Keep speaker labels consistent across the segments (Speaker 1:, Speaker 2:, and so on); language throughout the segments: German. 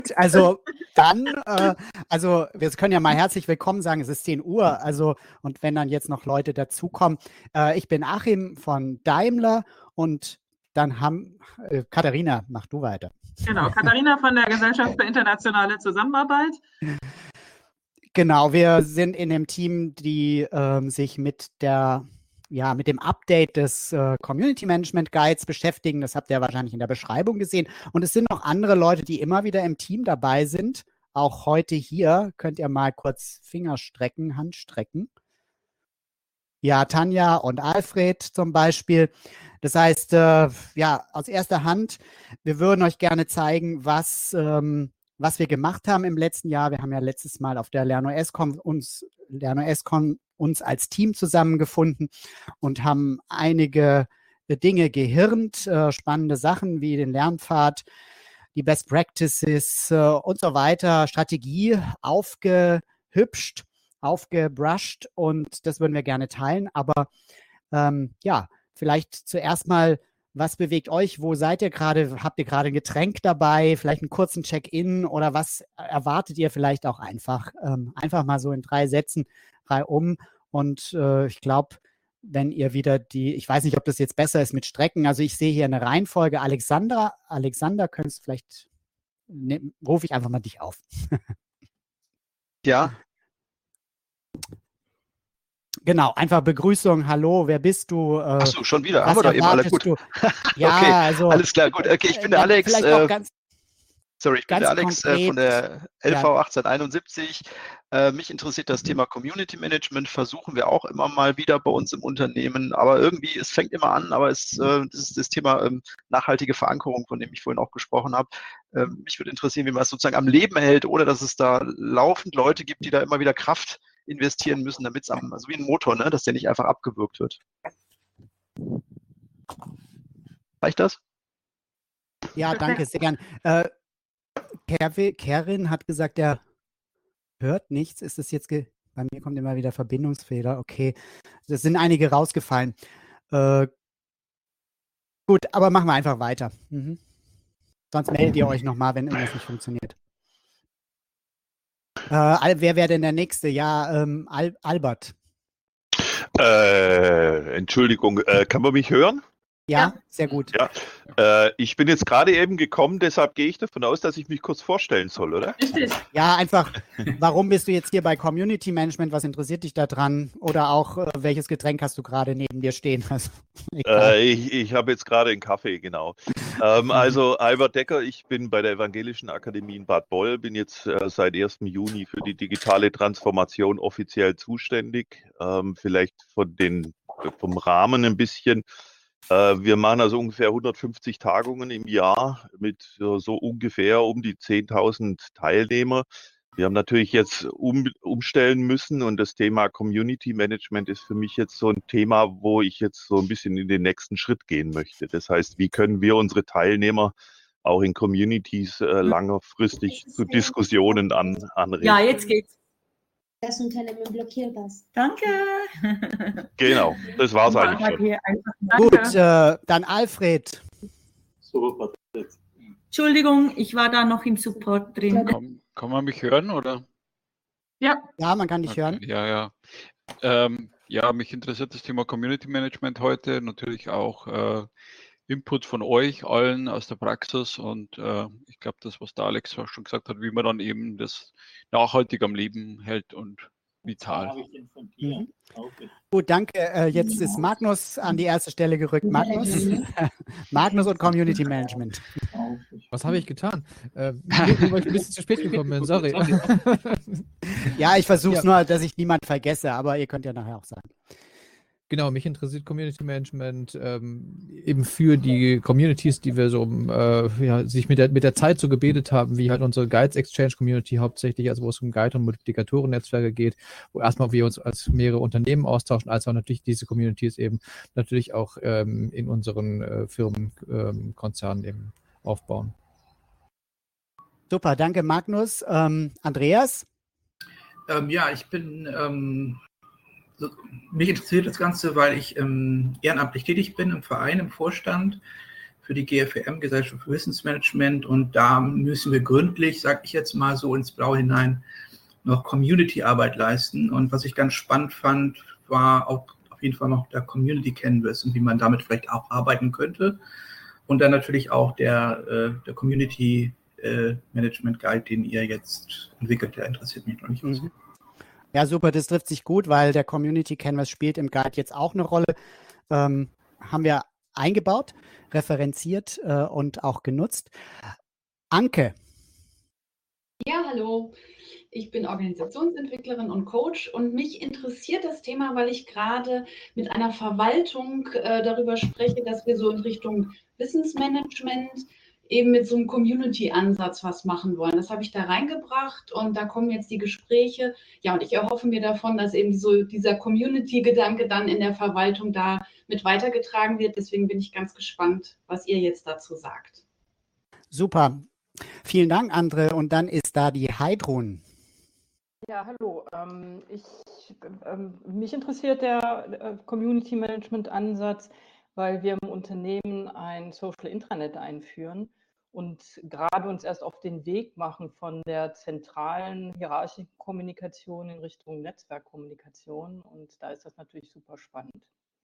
Speaker 1: Also dann, also wir können ja mal herzlich willkommen sagen, es ist 10 Uhr, also und wenn dann jetzt noch Leute dazukommen. Ich bin Achim von Daimler und dann Katharina, mach du weiter.
Speaker 2: Genau, Katharina von der Gesellschaft für internationale Zusammenarbeit.
Speaker 1: Genau, wir sind in dem Team, die sich mit dem Update des Community Management Guides beschäftigen. Das habt ihr wahrscheinlich in der Beschreibung gesehen. Und es sind noch andere Leute, die immer wieder im Team dabei sind. Auch heute hier könnt ihr mal kurz Finger strecken, Hand strecken. Ja, Tanja und Alfred zum Beispiel. Das heißt, aus erster Hand, wir würden euch gerne zeigen, was wir gemacht haben im letzten Jahr. Wir haben ja letztes Mal auf der LernOS-Con uns als Team zusammengefunden und haben einige Dinge gehirnt, spannende Sachen wie den Lernpfad, die Best Practices und so weiter, Strategie aufgehübscht, aufgebrushed und das würden wir gerne teilen. Aber vielleicht zuerst mal, was bewegt euch? Wo seid ihr gerade? Habt ihr gerade ein Getränk dabei? Vielleicht einen kurzen Check-in oder was erwartet ihr vielleicht auch einfach? Einfach mal so in 3 Sätzen reihum. Und ich glaube, wenn ihr wieder ich weiß nicht, ob das jetzt besser ist mit Strecken. Also ich sehe hier eine Reihenfolge. Alexander, könntest du vielleicht, rufe ich einfach mal dich auf.
Speaker 3: Ja.
Speaker 1: Genau, einfach Begrüßung, hallo, wer bist du?
Speaker 3: Achso, schon wieder, haben wir doch eben alle gut.
Speaker 1: Ja,
Speaker 3: okay,
Speaker 1: also.
Speaker 3: Alles klar, gut. Okay, ich bin der Alex.
Speaker 1: Vielleicht auch ganz
Speaker 3: ich bin der Alex
Speaker 1: konkret,
Speaker 3: von der LV 1871. Mich interessiert das Thema Community Management, versuchen wir auch immer mal wieder bei uns im Unternehmen, aber irgendwie, es fängt immer an, aber das ist das Thema nachhaltige Verankerung, von dem ich vorhin auch gesprochen habe. Mich würde interessieren, wie man es sozusagen am Leben hält, ohne dass es da laufend Leute gibt, die da immer wieder Kraft investieren müssen, damit es also wie ein Motor, ne, dass der nicht einfach abgewürgt wird. Reicht das?
Speaker 1: Ja, danke, sehr gern. Kerin hat gesagt, er hört nichts. Ist das jetzt bei mir kommt immer wieder Verbindungsfehler. Okay, es sind einige rausgefallen. Gut, aber machen wir einfach weiter. Sonst meldet ihr euch nochmal, wenn irgendwas nicht funktioniert. Wer wäre denn der Nächste? Ja, Albert.
Speaker 4: Entschuldigung, kann man mich hören?
Speaker 1: Ja, sehr gut.
Speaker 4: Ja, ich bin jetzt gerade eben gekommen, deshalb gehe ich davon aus, dass ich mich kurz vorstellen soll, oder?
Speaker 2: Richtig.
Speaker 1: Ja, einfach, warum bist du jetzt hier bei Community Management? Was interessiert dich da dran? Oder auch, welches Getränk hast du gerade neben dir stehen? Also,
Speaker 4: ich habe jetzt gerade einen Kaffee, genau. Also Albert Decker, ich bin bei der Evangelischen Akademie in Bad Boll, bin jetzt seit 1. Juni für die digitale Transformation offiziell zuständig. Vielleicht vom Rahmen ein bisschen. Wir machen also ungefähr 150 Tagungen im Jahr mit so ungefähr um die 10.000 Teilnehmer. Wir haben natürlich jetzt umstellen müssen und das Thema Community Management ist für mich jetzt so ein Thema, wo ich jetzt so ein bisschen in den nächsten Schritt gehen möchte. Das heißt, wie können wir unsere Teilnehmer auch in Communities langfristig zu Diskussionen anregen?
Speaker 5: Ja, jetzt geht's.
Speaker 6: Das unter einem Blockierpass.
Speaker 5: Danke.
Speaker 4: Genau, das war's eigentlich schon.
Speaker 1: Gut, dann Alfred.
Speaker 7: Super.
Speaker 5: Entschuldigung, ich war da noch im Support drin.
Speaker 7: Kann man mich hören, oder?
Speaker 2: Ja.
Speaker 1: Ja, man kann dich hören.
Speaker 7: Ja. Ja, mich interessiert das Thema Community Management heute. Natürlich auch Input von euch allen aus der Praxis und ich glaube, das, was der Alex auch schon gesagt hat, wie man dann eben das nachhaltig am Leben hält und vital.
Speaker 1: Gut, danke. Jetzt ist Magnus an die erste Stelle gerückt. Magnus und Community Management.
Speaker 8: Was habe ich getan? Nur weil ich ein bisschen zu spät gekommen bin, sorry.
Speaker 1: Ja, ich versuche es nur, dass ich niemand vergesse, aber ihr könnt ja nachher auch sagen.
Speaker 8: Genau, mich interessiert Community Management eben für die Communities, die wir so sich mit der Zeit so gebildet haben, wie halt unsere Guides Exchange Community hauptsächlich, also wo es um Guide- und Multiplikatoren-Netzwerke geht, wo erstmal wir uns als mehrere Unternehmen austauschen, als auch natürlich diese Communities eben natürlich auch in unseren Firmenkonzernen eben aufbauen.
Speaker 1: Super, danke Magnus. Andreas?
Speaker 9: Ja, ich bin mich interessiert das Ganze, weil ich ehrenamtlich tätig bin im Verein, im Vorstand. für die GFWM, Gesellschaft für Wissensmanagement. Und da müssen wir gründlich, sage ich jetzt mal so ins Blaue hinein, noch Community-Arbeit leisten. Und was ich ganz spannend fand, war auch auf jeden Fall noch der Community Canvas und wie man damit vielleicht auch arbeiten könnte. Und dann natürlich auch der Community Management Guide, den ihr jetzt entwickelt, der interessiert mich noch nicht.
Speaker 1: Ja, super, das trifft sich gut, weil der Community Canvas spielt im Guide jetzt auch eine Rolle. Haben wir eingebaut, referenziert und auch genutzt. Anke.
Speaker 10: Ja, hallo. Ich bin Organisationsentwicklerin und Coach und mich interessiert das Thema, weil ich gerade mit einer Verwaltung darüber spreche, dass wir so in Richtung Wissensmanagement eben mit so einem Community-Ansatz was machen wollen. Das habe ich da reingebracht und da kommen jetzt die Gespräche. Ja, und ich erhoffe mir davon, dass eben so dieser Community-Gedanke dann in der Verwaltung da mit weitergetragen wird. Deswegen bin ich ganz gespannt, was ihr jetzt dazu sagt.
Speaker 1: Super. Vielen Dank, Andre. Und dann ist da die Heidrun.
Speaker 11: Ja, hallo. Mich interessiert der Community Management Ansatz, weil wir im Unternehmen ein Social Intranet einführen und gerade uns erst auf den Weg machen von der zentralen hierarchischen Kommunikation in Richtung Netzwerkkommunikation. Und da ist das natürlich super spannend.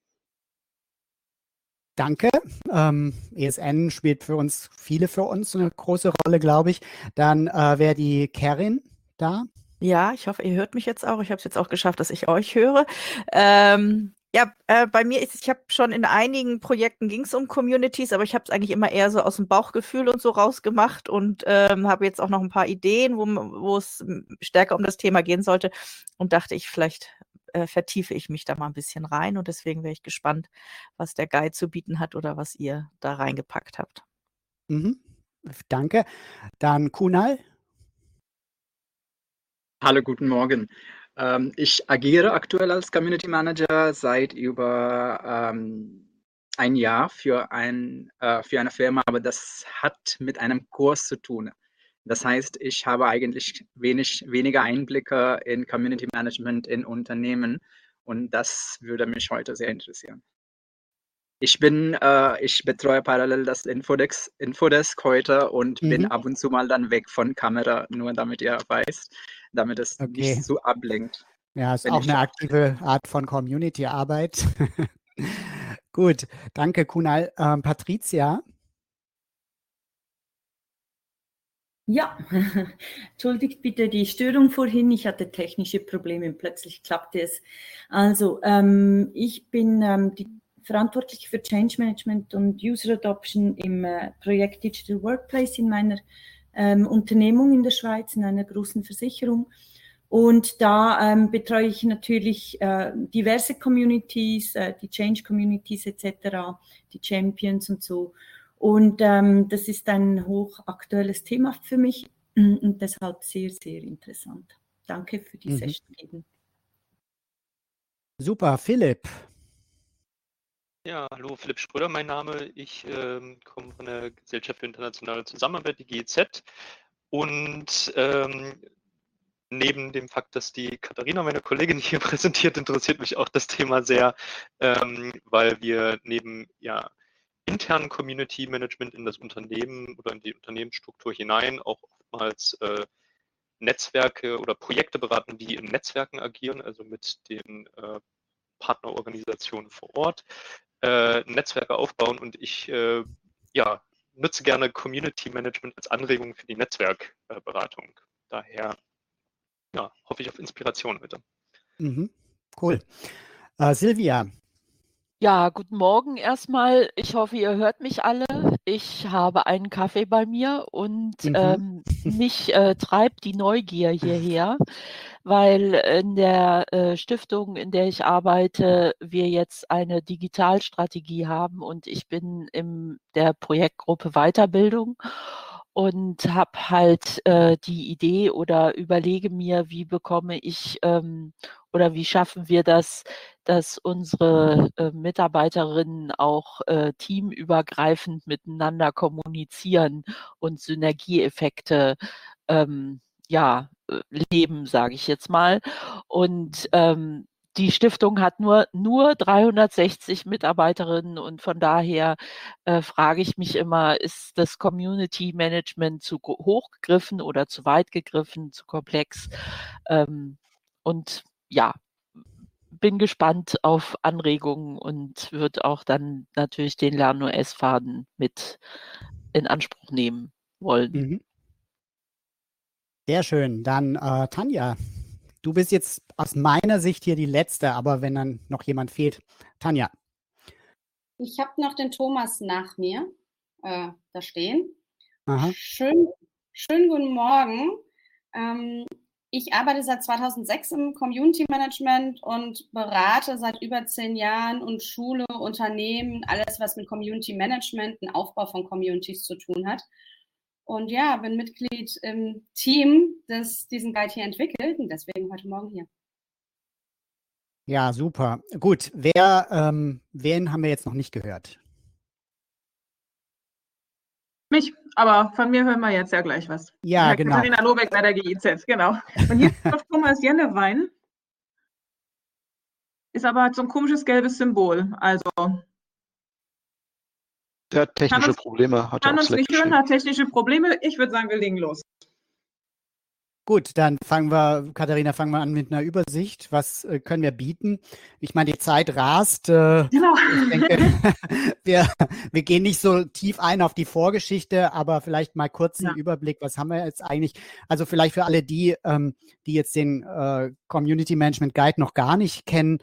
Speaker 1: Danke. ESN spielt für uns eine große Rolle, glaube ich. Dann wäre die Karin da.
Speaker 12: Ja, ich hoffe, ihr hört mich jetzt auch. Ich habe es jetzt auch geschafft, dass ich euch höre. Bei mir ist, ich habe schon in einigen Projekten ging es um Communities, aber ich habe es eigentlich immer eher so aus dem Bauchgefühl und so rausgemacht und habe jetzt auch noch ein paar Ideen, wo es stärker um das Thema gehen sollte und dachte ich, vielleicht vertiefe ich mich da mal ein bisschen rein und deswegen wäre ich gespannt, was der Guide zu bieten hat oder was ihr da reingepackt habt.
Speaker 1: Danke. Dann Kunal.
Speaker 13: Hallo, guten Morgen. Ich agiere aktuell als Community Manager seit über ein Jahr für eine Firma, aber das hat mit einem Kurs zu tun. Das heißt, ich habe eigentlich weniger Einblicke in Community Management in Unternehmen und das würde mich heute sehr interessieren. Ich betreue parallel das Infodesk heute und bin ab und zu mal dann weg von Kamera, nur damit ihr weißt, damit es nicht so ablenkt.
Speaker 1: Ja, ist auch eine aktive Art von Community-Arbeit. Gut, danke Kunal. Patricia?
Speaker 5: Ja, entschuldigt bitte die Störung vorhin. Ich hatte technische Probleme und plötzlich klappte es. Also, ich bin verantwortlich für Change Management und User Adoption im Projekt Digital Workplace in meiner Unternehmung in der Schweiz, in einer großen Versicherung. Und da betreue ich natürlich diverse Communities, die Change Communities etc., die Champions und so. Und das ist ein hochaktuelles Thema für mich und deshalb sehr, sehr interessant. Danke für die Session eben.
Speaker 1: Super, Philipp.
Speaker 14: Ja, hallo, Philipp Schröder, mein Name. Ich komme von der Gesellschaft für internationale Zusammenarbeit, die GIZ. Und neben dem Fakt, dass die Katharina, meine Kollegin, hier präsentiert, interessiert mich auch das Thema sehr, weil wir neben internen Community Management in das Unternehmen oder in die Unternehmensstruktur hinein auch oftmals Netzwerke oder Projekte beraten, die in Netzwerken agieren, also mit den Partnerorganisationen vor Ort. Netzwerke aufbauen und ich nutze gerne Community Management als Anregung für die Netzwerkberatung. Daher hoffe ich auf Inspiration heute.
Speaker 1: Cool. Silvia.
Speaker 15: Ja, guten Morgen erstmal. Ich hoffe, ihr hört mich alle. Ich habe einen Kaffee bei mir und mich treibt die Neugier hierher, weil in der Stiftung, in der ich arbeite, wir jetzt eine Digitalstrategie haben und ich bin in der Projektgruppe Weiterbildung und habe halt die Idee oder überlege mir, wie bekomme ich oder wie schaffen wir das, dass unsere Mitarbeiterinnen auch teamübergreifend miteinander kommunizieren und Synergieeffekte leben, sage ich jetzt mal. Und die Stiftung hat nur 360 Mitarbeiterinnen und von daher frage ich mich immer, ist das Community Management zu hoch gegriffen oder zu weit gegriffen, zu komplex? Und ja, bin gespannt auf Anregungen und wird auch dann natürlich den LernOS-Faden mit in Anspruch nehmen wollen.
Speaker 1: Mhm. Sehr schön. Dann Tanja, du bist jetzt aus meiner Sicht hier die Letzte, aber wenn dann noch jemand fehlt. Tanja.
Speaker 16: Ich habe noch den Thomas nach mir da stehen.
Speaker 1: Aha.
Speaker 16: Schönen guten Morgen. Ich arbeite seit 2006 im Community Management und berate seit über 10 Jahren und schule Unternehmen, alles was mit Community Management, dem Aufbau von Communities zu tun hat. Und ja, bin Mitglied im Team, das diesen Guide hier entwickelt und deswegen heute Morgen hier.
Speaker 1: Ja, super. Gut, wen haben wir jetzt noch nicht gehört?
Speaker 2: Mich, aber von mir hören wir jetzt ja gleich was.
Speaker 1: Ja, genau.
Speaker 2: Katharina Lobeck bei der GIZ, genau. Und hier ist Thomas Jennewein. Ist aber halt so ein komisches gelbes Symbol. Also
Speaker 3: Der hat technische Probleme.
Speaker 2: kann uns nicht hören, hat technische Probleme. Ich würde sagen, wir legen los.
Speaker 1: Gut, dann Katharina, fangen wir an mit einer Übersicht. Was können wir bieten? Ich meine, die Zeit rast.
Speaker 2: Genau.
Speaker 1: Ich denke, wir gehen nicht so tief ein auf die Vorgeschichte, aber vielleicht mal kurz einen Überblick. Was haben wir jetzt eigentlich? Also vielleicht für alle die jetzt den Community Management Guide noch gar nicht kennen.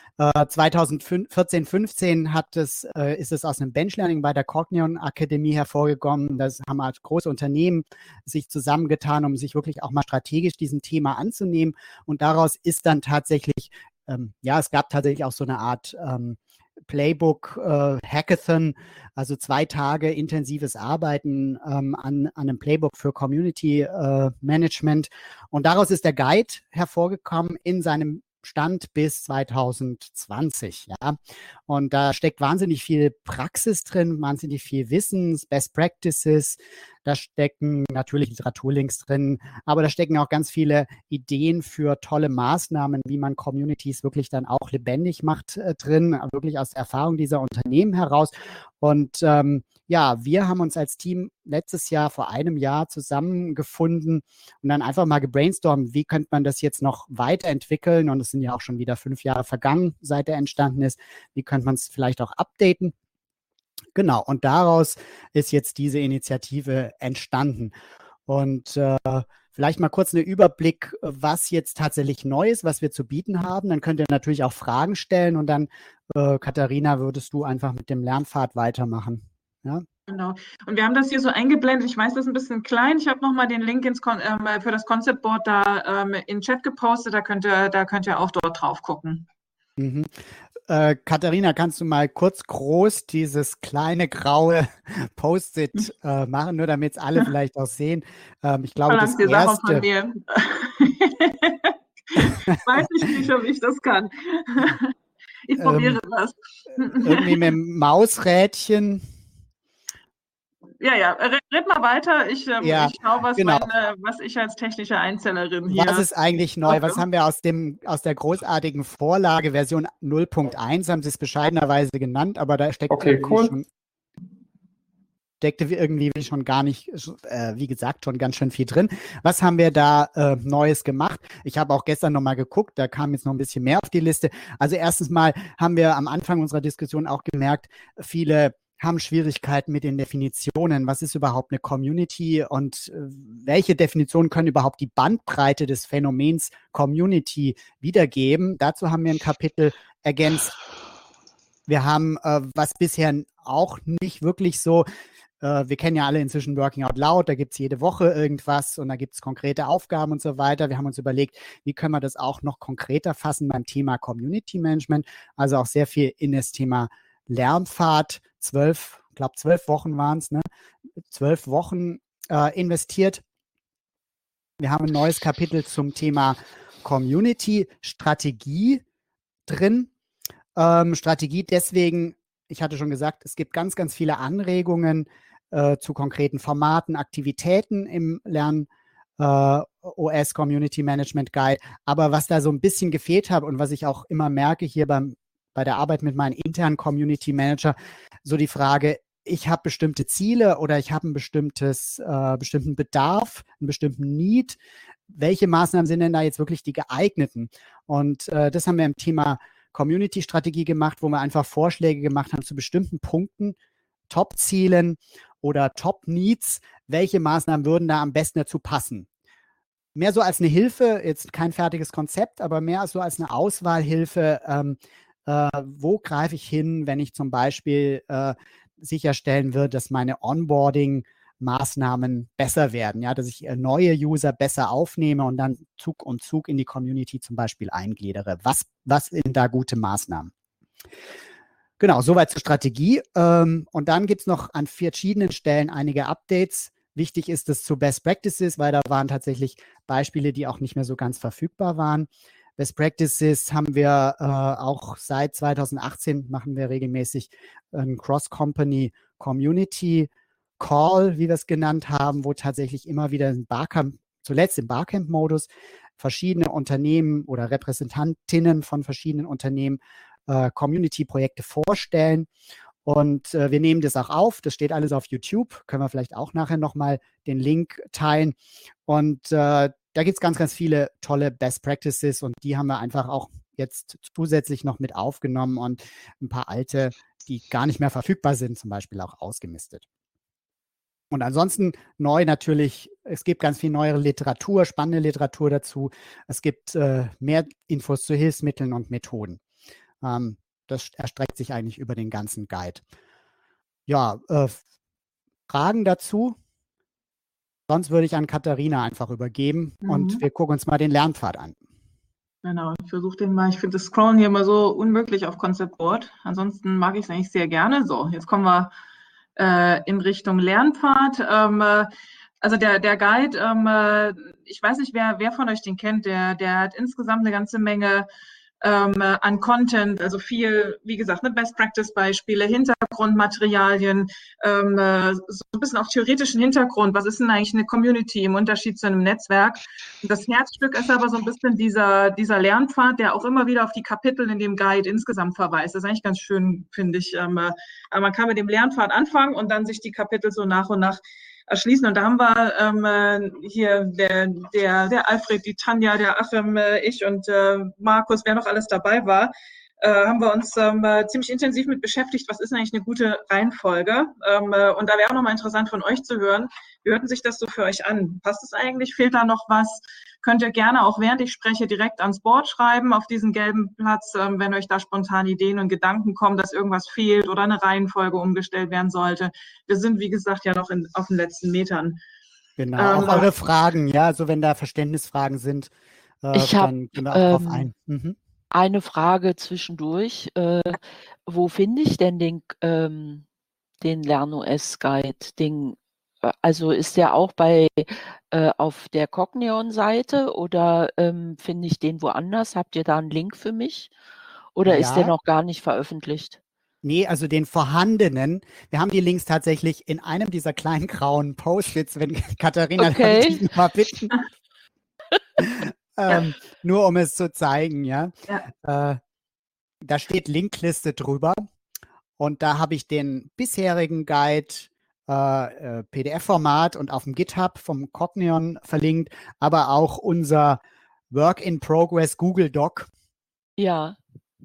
Speaker 1: 2014/15 ist es aus einem Benchlearning bei der Cognion Akademie hervorgekommen. Das haben halt große Unternehmen sich zusammengetan, um sich wirklich auch mal strategisch diesem Thema anzunehmen. Und daraus ist dann tatsächlich, es gab tatsächlich auch so eine Art Playbook, Hackathon, also 2 Tage intensives Arbeiten an einem Playbook für Community Management. Und daraus ist der Guide hervorgekommen in seinem Stand bis 2020, ja. Und da steckt wahnsinnig viel Praxis drin, wahnsinnig viel Wissen, Best Practices, da stecken natürlich Literaturlinks drin, aber da stecken auch ganz viele Ideen für tolle Maßnahmen, wie man Communities wirklich dann auch lebendig macht drin, wirklich aus der Erfahrung dieser Unternehmen heraus. Und wir haben uns als Team letztes Jahr, vor einem Jahr zusammengefunden und dann einfach mal gebrainstormt, wie könnte man das jetzt noch weiterentwickeln? Und es sind ja auch schon wieder 5 Jahre vergangen, seit er entstanden ist. Wie könnte man es vielleicht auch updaten? Genau, und daraus ist jetzt diese Initiative entstanden. Und vielleicht mal kurz einen Überblick, was jetzt tatsächlich neu ist, was wir zu bieten haben. Dann könnt ihr natürlich auch Fragen stellen und dann, Katharina, würdest du einfach mit dem Lernpfad weitermachen. Ja?
Speaker 2: Genau. Und wir haben das hier so eingeblendet. Ich weiß, das ist ein bisschen klein. Ich habe nochmal den Link für das Concept Board da in den Chat gepostet. Da könnt ihr auch dort drauf gucken.
Speaker 1: Mhm. Katharina, kannst du mal kurz groß dieses kleine graue Post-it machen, nur damit es alle vielleicht auch sehen? Ich glaube, das
Speaker 2: die Sache
Speaker 1: erste.
Speaker 2: Von mir. Weiß ich nicht, ob ich das kann. Ich probiere das.
Speaker 1: Irgendwie mit dem Mausrädchen.
Speaker 2: Ja, red mal weiter. Ich schaue, was ich als technische Einzellerin hier.
Speaker 1: Was ist eigentlich neu? Was haben wir aus der großartigen Vorlage Version 0.1, haben Sie es bescheidenerweise genannt, aber da steckt irgendwie schon gar nicht, wie gesagt, schon ganz schön viel drin. Was haben wir da Neues gemacht? Ich habe auch gestern nochmal geguckt, da kam jetzt noch ein bisschen mehr auf die Liste. Also erstens mal haben wir am Anfang unserer Diskussion auch gemerkt, viele haben Schwierigkeiten mit den Definitionen. Was ist überhaupt eine Community und welche Definitionen können überhaupt die Bandbreite des Phänomens Community wiedergeben? Dazu haben wir ein Kapitel ergänzt. Wir haben, was bisher auch nicht wirklich so, wir kennen ja alle inzwischen Working Out Loud, da gibt es jede Woche irgendwas und da gibt es konkrete Aufgaben und so weiter. Wir haben uns überlegt, wie können wir das auch noch konkreter fassen beim Thema Community Management, also auch sehr viel in das Thema Lernpfad, 12 Wochen waren es, ne? 12 Wochen investiert. Wir haben ein neues Kapitel zum Thema Community-Strategie drin. Strategie deswegen, ich hatte schon gesagt, es gibt ganz, ganz viele Anregungen zu konkreten Formaten, Aktivitäten im OS Community Management Guide. Aber was da so ein bisschen gefehlt hat und was ich auch immer merke hier bei der Arbeit mit meinen internen Community Manager, so die Frage, ich habe bestimmte Ziele oder ich habe einen bestimmten Bedarf, einen bestimmten Need. Welche Maßnahmen sind denn da jetzt wirklich die geeigneten? Und das haben wir im Thema Community-Strategie gemacht, wo wir einfach Vorschläge gemacht haben zu bestimmten Punkten, Top-Zielen oder Top-Needs. Welche Maßnahmen würden da am besten dazu passen? Mehr so als eine Hilfe, jetzt kein fertiges Konzept, aber mehr so als eine Auswahlhilfe. Wo greife ich hin, wenn ich zum Beispiel sicherstellen will, dass meine Onboarding-Maßnahmen besser werden, ja, dass ich neue User besser aufnehme und dann Zug um Zug in die Community zum Beispiel eingliedere. Was sind da gute Maßnahmen? Genau, soweit zur Strategie. Und dann gibt es noch an verschiedenen Stellen einige Updates. Wichtig ist es zu Best Practices, weil da waren tatsächlich Beispiele, die auch nicht mehr so ganz verfügbar waren. Best Practices haben wir auch seit 2018, machen wir regelmäßig einen Cross-Company Community Call, wie wir es genannt haben, wo tatsächlich immer wieder zuletzt im Barcamp-Modus verschiedene Unternehmen oder Repräsentantinnen von verschiedenen Unternehmen Community-Projekte vorstellen. Und wir nehmen das auch auf. Das steht alles auf YouTube. Können wir vielleicht auch nachher nochmal den Link teilen. Und da gibt es ganz, ganz viele tolle Best Practices und die haben wir einfach auch jetzt zusätzlich noch mit aufgenommen und ein paar alte, die gar nicht mehr verfügbar sind, zum Beispiel auch ausgemistet. Und ansonsten neu natürlich, es gibt ganz viel neuere Literatur, spannende Literatur dazu. Es gibt mehr Infos zu Hilfsmitteln und Methoden. Das erstreckt sich eigentlich über den ganzen Guide. Ja, Fragen dazu? Sonst würde ich an Katharina einfach übergeben und wir gucken uns mal den Lernpfad an.
Speaker 2: Genau, ich versuche den mal. Ich finde das Scrollen hier immer so unmöglich auf Concept Board. Ansonsten mag ich es eigentlich sehr gerne. So, jetzt kommen wir in Richtung Lernpfad. Also der Guide, ich weiß nicht, wer von euch den kennt, der hat insgesamt eine ganze Menge an Content, also viel, wie gesagt, Best-Practice-Beispiele, Hintergrundmaterialien, so ein bisschen auch theoretischen Hintergrund. Was ist denn eigentlich eine Community im Unterschied zu einem Netzwerk? Und das Herzstück ist aber so ein bisschen dieser Lernpfad, der auch immer wieder auf die Kapitel in dem Guide insgesamt verweist. Das ist eigentlich ganz schön, finde ich. Aber man kann mit dem Lernpfad anfangen und dann sich die Kapitel so nach und nach erschließen. Und da haben wir hier der Alfred, die Tanja, der Achim, ich und Markus, wer noch alles dabei war, haben wir uns ziemlich intensiv mit beschäftigt, was ist eigentlich eine gute Reihenfolge. Und da wäre auch nochmal interessant von euch zu hören, wie hört sich das so für euch an? Passt es eigentlich? Fehlt da noch was? Könnt ihr gerne auch während ich spreche direkt ans Board schreiben auf diesen gelben Platz, wenn euch da spontan Ideen und Gedanken kommen, dass irgendwas fehlt oder eine Reihenfolge umgestellt werden sollte. Wir sind, wie gesagt, ja noch auf den letzten Metern.
Speaker 1: Genau, auch eure Fragen, ja, also wenn da Verständnisfragen sind, dann gehen wir auch drauf ein.
Speaker 15: Eine Frage zwischendurch. Wo finde ich denn den LernOS-Guide? Also ist der auch auf der Cognion-Seite oder finde ich den woanders? Habt ihr da einen Link für mich? Oder ist der noch gar nicht veröffentlicht?
Speaker 1: Nee, also den vorhandenen. Wir haben die Links tatsächlich in einem dieser kleinen grauen Post-its, wenn Katharina darf ich dich mal bitten. Nur um es zu zeigen, ja. Da steht Linkliste drüber und da habe ich den bisherigen Guide PDF-Format und auf dem GitHub vom Cognion verlinkt, aber auch unser Work-in-Progress Google Doc.
Speaker 15: Ja.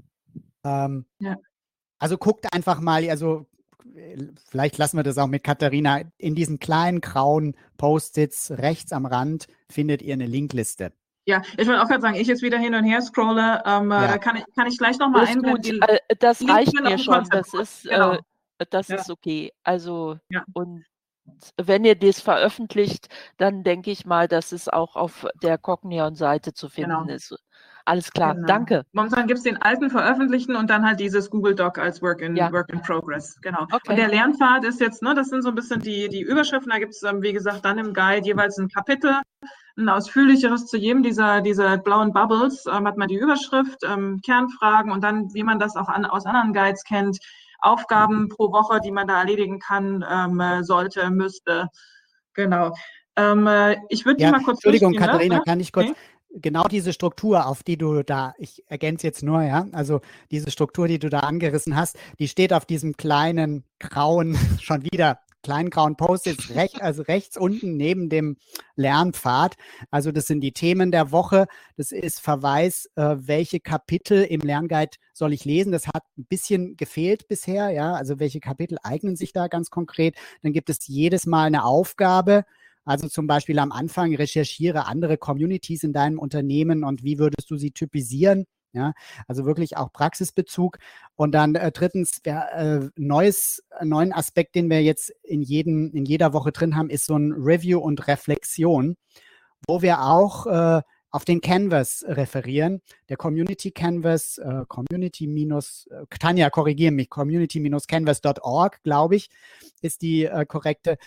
Speaker 1: Also guckt einfach mal, also vielleicht lassen wir das auch mit Katharina, in diesen kleinen grauen Post-its rechts am Rand findet ihr eine Linkliste.
Speaker 2: Ja, ich wollte auch gerade sagen, ich jetzt wieder hin und her scrolle, da kann ich gleich nochmal einblenden.
Speaker 15: Das reicht mir schon, das ist,
Speaker 2: genau.
Speaker 15: Das ist okay. Also, und wenn ihr das veröffentlicht, dann denke ich mal, dass es auch auf der Cognion-Seite zu finden ist. Alles klar, danke.
Speaker 2: Momentan gibt es den alten veröffentlichten und dann halt dieses Google Doc als Work in Progress. Genau. Okay. Und der Lernpfad ist jetzt, das sind so ein bisschen die Überschriften. Da gibt es, wie gesagt, dann im Guide jeweils ein Kapitel, ein ausführlicheres zu jedem dieser blauen Bubbles. Hat man die Überschrift, Kernfragen und dann, wie man das auch aus anderen Guides kennt, Aufgaben pro Woche, die man da erledigen kann, sollte, müsste. Genau. Ich würde die
Speaker 1: Ja,
Speaker 2: mal kurz
Speaker 1: Entschuldigung,
Speaker 2: durchgehen,
Speaker 1: Katharina,
Speaker 2: ne?
Speaker 1: kann ich kurz, genau diese Struktur, auf die du da, ich ergänze jetzt nur, ja, also diese Struktur, die du da angerissen hast, die steht auf diesem kleinen grauen, schon wieder kleinen grauen Post-its, also rechts unten neben dem Lernpfad. Also das sind die Themen der Woche. Das ist Verweis, welche Kapitel im Lernguide soll ich lesen. Das hat ein bisschen gefehlt bisher, ja, also welche Kapitel eignen sich da ganz konkret. Dann gibt es jedes Mal eine Aufgabe. Also zum Beispiel am Anfang recherchiere andere Communities in deinem Unternehmen und wie würdest du sie typisieren? Ja, also wirklich auch Praxisbezug. Und dann drittens, der neuen Aspekt, den wir jetzt in jeder Woche drin haben, ist so ein Review und Reflexion, wo wir auch auf den Canvas referieren. Der Community Canvas, Tanja, korrigiere mich, community-canvas.org, glaube ich, ist die korrekte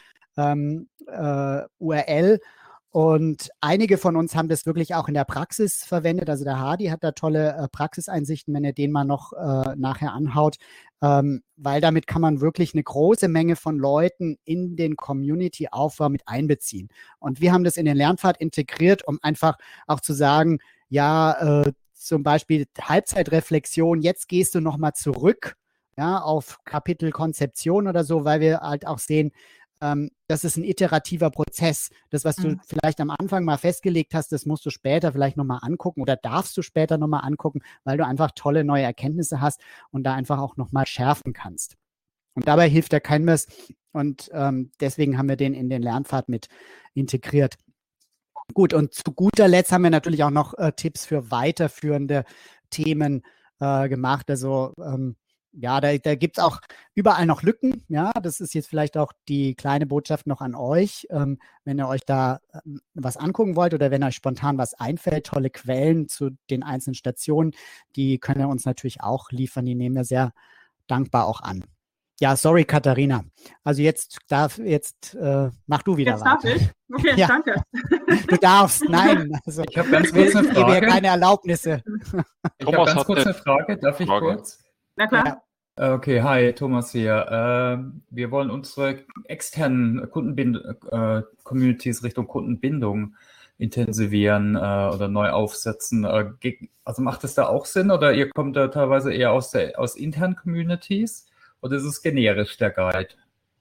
Speaker 1: URL. Und einige von uns haben das wirklich auch in der Praxis verwendet. Also der Hardy hat da tolle Praxiseinsichten, wenn ihr den mal noch nachher anhaut, weil damit kann man wirklich eine große Menge von Leuten in den Community-Aufbau mit einbeziehen. Und wir haben das in den Lernpfad integriert, um einfach auch zu sagen, ja, zum Beispiel Halbzeitreflexion, jetzt gehst du nochmal zurück, ja, auf Kapitel Konzeption oder so, weil wir halt auch sehen, das ist ein iterativer Prozess. Das, was du vielleicht am Anfang mal festgelegt hast, das musst du später vielleicht nochmal angucken oder darfst du später nochmal angucken, weil du einfach tolle neue Erkenntnisse hast und da einfach auch nochmal schärfen kannst. Und dabei hilft der Canvas und deswegen haben wir den in den Lernpfad mit integriert. Gut, und zu guter Letzt haben wir natürlich auch noch Tipps für weiterführende Themen gemacht. Also ja, da gibt es auch überall noch Lücken. Ja, das ist jetzt vielleicht auch die kleine Botschaft noch an euch. Wenn ihr euch da was angucken wollt oder wenn euch spontan was einfällt, tolle Quellen zu den einzelnen Stationen, die können wir uns natürlich auch liefern. Die nehmen wir sehr dankbar auch an. Ja, sorry, Katharina. Also jetzt mach du wieder
Speaker 2: jetzt
Speaker 1: weiter.
Speaker 2: Darf ich? Okay,
Speaker 1: ja.
Speaker 2: Danke.
Speaker 1: Du darfst, nein. Also,
Speaker 17: ich habe ganz kurz eine Frage.
Speaker 1: Ich gebe hier keine Erlaubnisse.
Speaker 17: Ich habe ganz kurz eine Frage. Darf ich kurz?
Speaker 2: Na klar.
Speaker 17: Ja. Okay, hi, Thomas hier. Wir wollen unsere externen Communities Richtung Kundenbindung intensivieren oder neu aufsetzen. Also macht es da auch Sinn oder ihr kommt da teilweise eher aus internen Communities oder ist es generisch der Guide?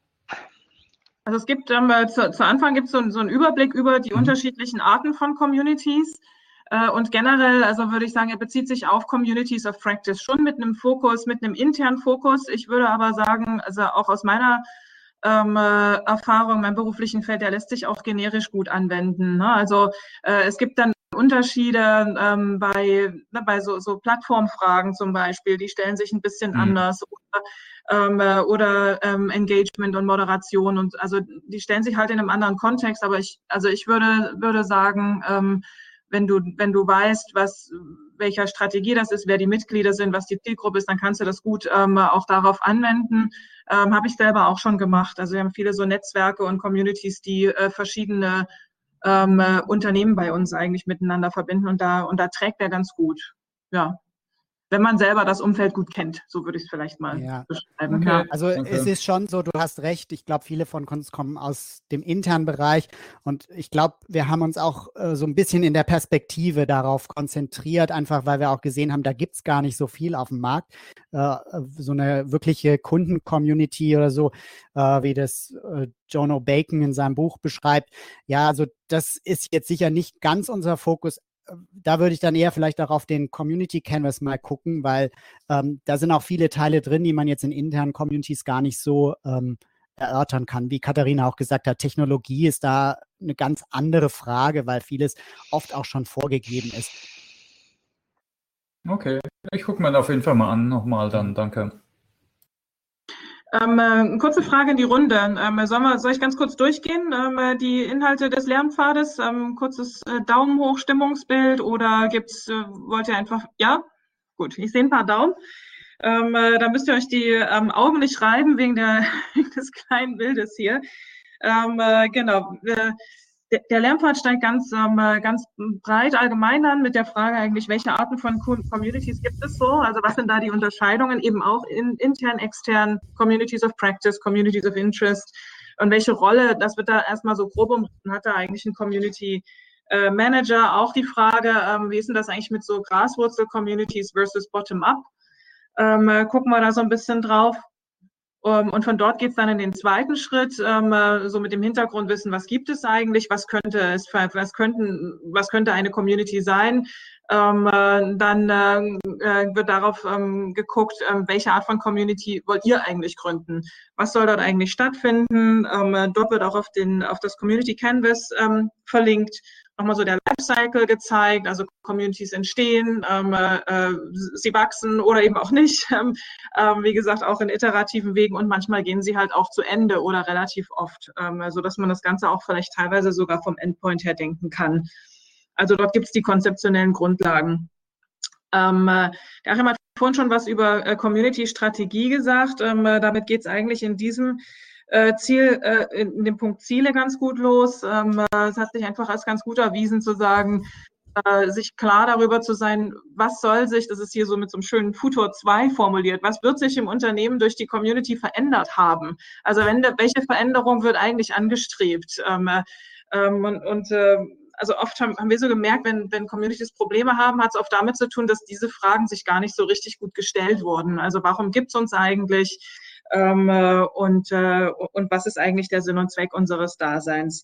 Speaker 2: Also es gibt zu Anfang gibt es so einen Überblick über die unterschiedlichen Arten von Communities. Und generell, also würde ich sagen, er bezieht sich auf Communities of Practice, schon mit einem Fokus, mit einem internen Fokus. Ich würde aber sagen, also auch aus meiner Erfahrung, meinem beruflichen Feld, der lässt sich auch generisch gut anwenden. Ne? Also es gibt dann Unterschiede bei so Plattformfragen zum Beispiel, die stellen sich ein bisschen anders oder Engagement und Moderation und also die stellen sich halt in einem anderen Kontext, aber ich würde sagen, wenn du weißt, welcher Strategie das ist, wer die Mitglieder sind, was die Zielgruppe ist, dann kannst du das gut auch darauf anwenden. Habe ich selber auch schon gemacht. Also wir haben viele so Netzwerke und Communities, die verschiedene Unternehmen bei uns eigentlich miteinander verbinden und da trägt er ganz gut. Ja. Wenn man selber das Umfeld gut kennt, so würde ich es vielleicht mal beschreiben.
Speaker 1: Okay.
Speaker 2: Ja.
Speaker 1: Also es ist schon so, du hast recht, ich glaube, viele von uns kommen aus dem internen Bereich und ich glaube, wir haben uns auch so ein bisschen in der Perspektive darauf konzentriert, einfach weil wir auch gesehen haben, da gibt es gar nicht so viel auf dem Markt, so eine wirkliche Kunden-Community oder so, wie das Jono Bacon in seinem Buch beschreibt. Ja, also das ist jetzt sicher nicht ganz unser Fokus. Da würde ich dann eher vielleicht auch auf den Community Canvas mal gucken, weil da sind auch viele Teile drin, die man jetzt in internen Communities gar nicht so erörtern kann. Wie Katharina auch gesagt hat, Technologie ist da eine ganz andere Frage, weil vieles oft auch schon vorgegeben ist.
Speaker 17: Okay, ich gucke mir auf jeden Fall mal an, nochmal dann, danke.
Speaker 2: Kurze Frage in die Runde. Soll ich ganz kurz durchgehen? Die Inhalte des Lernpfades, kurzes Daumen hoch, Stimmungsbild oder wollt ihr einfach, ja? Gut, ich sehe ein paar Daumen. Da müsst ihr euch die Augen nicht reiben wegen des kleinen Bildes hier. Genau. Der Lernpfad steigt ganz breit allgemein an mit der Frage eigentlich, welche Arten von Communities gibt es so? Also was sind da die Unterscheidungen eben auch in intern, extern, Communities of Practice, Communities of Interest Und welche Rolle, das wird da erstmal so grob umrissen, hat da eigentlich ein Community Manager. Auch die Frage, wie ist denn das eigentlich mit so Graswurzel-Communities versus Bottom-up? Gucken wir da so ein bisschen drauf. Und von dort geht es dann in den zweiten Schritt, so mit dem Hintergrundwissen, was gibt es eigentlich, was könnte eine Community sein. Dann wird darauf geguckt, welche Art von Community wollt ihr eigentlich gründen? Was soll dort eigentlich stattfinden? Dort wird auch auf das Community Canvas verlinkt. Nochmal so der Lifecycle gezeigt, also Communities entstehen, sie wachsen oder eben auch nicht. Wie gesagt, auch in iterativen Wegen und manchmal gehen sie halt auch zu Ende oder relativ oft, sodass man das Ganze auch vielleicht teilweise sogar vom Endpoint her denken kann. Also dort gibt es die konzeptionellen Grundlagen. Der Achim hat vorhin schon was über Community-Strategie gesagt. Damit geht es eigentlich in diesem in dem Punkt Ziele ganz gut los. Es hat sich einfach als ganz gut erwiesen zu sagen, sich klar darüber zu sein, was soll sich, das ist hier so mit so einem schönen Futur 2 formuliert, was wird sich im Unternehmen durch die Community verändert haben? Also welche Veränderung wird eigentlich angestrebt? Also oft haben wir so gemerkt, wenn Communities Probleme haben, hat es oft damit zu tun, dass diese Fragen sich gar nicht so richtig gut gestellt wurden. Also warum gibt es uns eigentlich? Und was ist eigentlich der Sinn und Zweck unseres Daseins?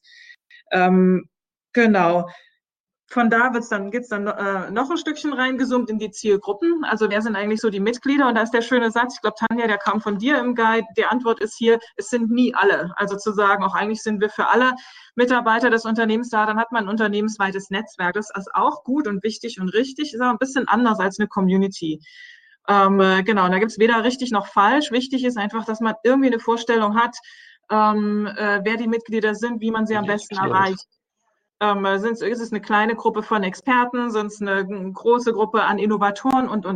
Speaker 2: Genau. Von da geht's dann noch ein Stückchen reingezoomt in die Zielgruppen. Also wer sind eigentlich so die Mitglieder? Und da ist der schöne Satz, ich glaube, Tanja, der kam von dir im Guide. Die Antwort ist hier, es sind nie alle. Also zu sagen, auch eigentlich sind wir für alle Mitarbeiter des Unternehmens da, dann hat man ein unternehmensweites Netzwerk. Das ist auch gut und wichtig und richtig, ist aber ein bisschen anders als eine Community. Genau, und da gibt es weder richtig noch falsch. Wichtig ist einfach, dass man irgendwie eine Vorstellung hat, wer die Mitglieder sind, wie man sie am besten erreicht. Ist es eine kleine Gruppe von Experten, sind es eine große Gruppe an Innovatoren und.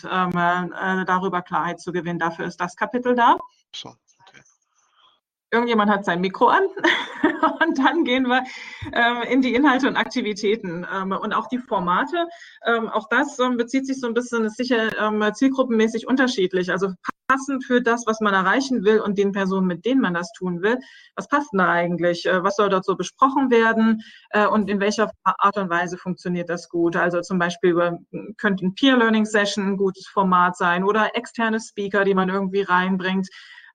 Speaker 2: Darüber Klarheit zu gewinnen. Dafür ist das Kapitel da.
Speaker 3: So, okay.
Speaker 2: Irgendjemand hat sein Mikro an und dann gehen wir in die Inhalte und Aktivitäten und auch die Formate. Auch das bezieht sich so ein bisschen, ist sicher zielgruppenmäßig unterschiedlich. Also passend für das, was man erreichen will und den Personen, mit denen man das tun will. Was passt denn da eigentlich? Was soll dort so besprochen werden? Und in welcher Art und Weise funktioniert das gut? Also zum Beispiel könnte ein Peer-Learning-Session ein gutes Format sein oder externe Speaker, die man irgendwie reinbringt.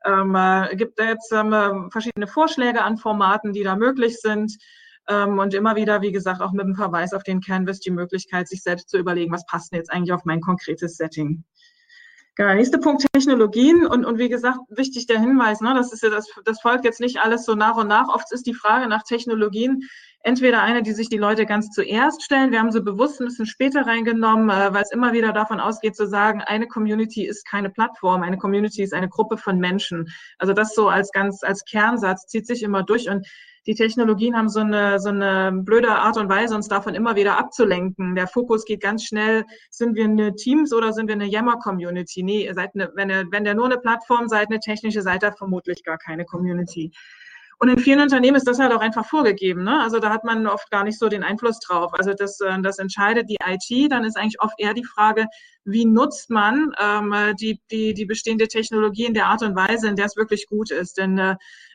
Speaker 2: Gibt da jetzt verschiedene Vorschläge an Formaten, die da möglich sind und immer wieder, wie gesagt, auch mit dem Verweis auf den Canvas die Möglichkeit, sich selbst zu überlegen, was passt denn jetzt eigentlich auf mein konkretes Setting. Genau, nächster Punkt, Technologien und wie gesagt, wichtig der Hinweis, ne, das ist ja das folgt jetzt nicht alles so nach und nach. Oft ist die Frage nach Technologien entweder eine, die sich die Leute ganz zuerst stellen. Wir haben sie bewusst ein bisschen später reingenommen, weil es immer wieder davon ausgeht zu sagen, eine Community ist keine Plattform, eine Community ist eine Gruppe von Menschen. Also das so als Kernsatz zieht sich immer durch und die Technologien haben so eine blöde Art und Weise, uns davon immer wieder abzulenken. Der Fokus geht ganz schnell, sind wir eine Teams oder sind wir eine Yammer-Community? Nee, wenn ihr nur eine Plattform seid, eine technische, seid ihr vermutlich gar keine Community. Und in vielen Unternehmen ist das halt auch einfach vorgegeben, ne? Also da hat man oft gar nicht so den Einfluss drauf. Also das entscheidet die IT. Dann ist eigentlich oft eher die Frage, wie nutzt man die bestehende Technologie in der Art und Weise, in der es wirklich gut ist. Denn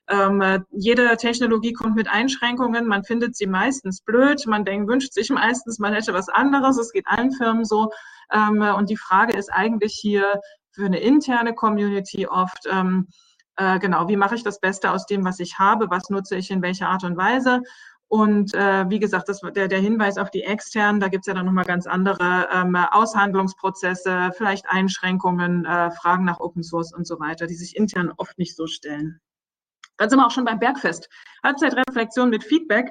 Speaker 2: jede Technologie kommt mit Einschränkungen. Man findet sie meistens blöd. Man wünscht sich meistens, man hätte was anderes. Es geht allen Firmen so. Und die Frage ist eigentlich hier für eine interne Community oft, genau, wie mache ich das Beste aus dem, was ich habe? Was nutze ich in welcher Art und Weise? Und wie gesagt, der Hinweis auf die externen, da gibt es ja dann nochmal ganz andere Aushandlungsprozesse, vielleicht Einschränkungen, Fragen nach Open Source und so weiter, die sich intern oft nicht so stellen. Dann sind wir auch schon beim Bergfest. Halbzeitreflexion mit Feedback.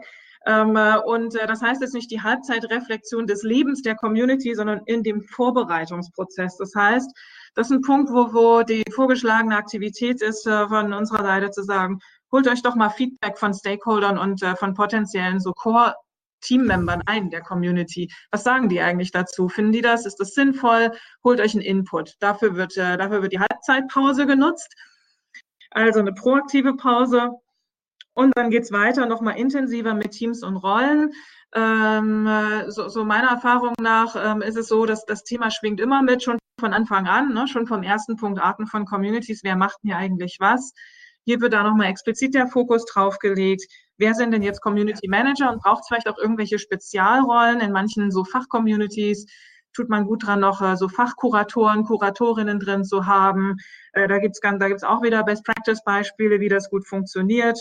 Speaker 2: Das heißt jetzt nicht die Halbzeitreflexion des Lebens der Community, sondern in dem Vorbereitungsprozess. Das heißt, das ist ein Punkt, wo die vorgeschlagene Aktivität ist, von unserer Seite zu sagen, holt euch doch mal Feedback von Stakeholdern und von potenziellen so Core-Team-Membern ein der Community. Was sagen die eigentlich dazu? Finden die das? Ist das sinnvoll? Holt euch einen Input. Dafür wird die Halbzeitpause genutzt. Also eine proaktive Pause. Und dann geht's weiter, nochmal intensiver mit Teams und Rollen. So meiner Erfahrung nach ist es so, dass das Thema schwingt immer mit, schon von Anfang an, ne? Schon vom ersten Punkt, Arten von Communities, wer macht hier eigentlich was? Hier wird da nochmal explizit der Fokus drauf gelegt. Wer sind denn jetzt Community Manager und braucht es vielleicht auch irgendwelche Spezialrollen in manchen so Fachcommunities? Tut man gut dran, noch so Fachkuratoren, Kuratorinnen drin zu haben. Da gibt's auch wieder Best-Practice-Beispiele, wie das gut funktioniert.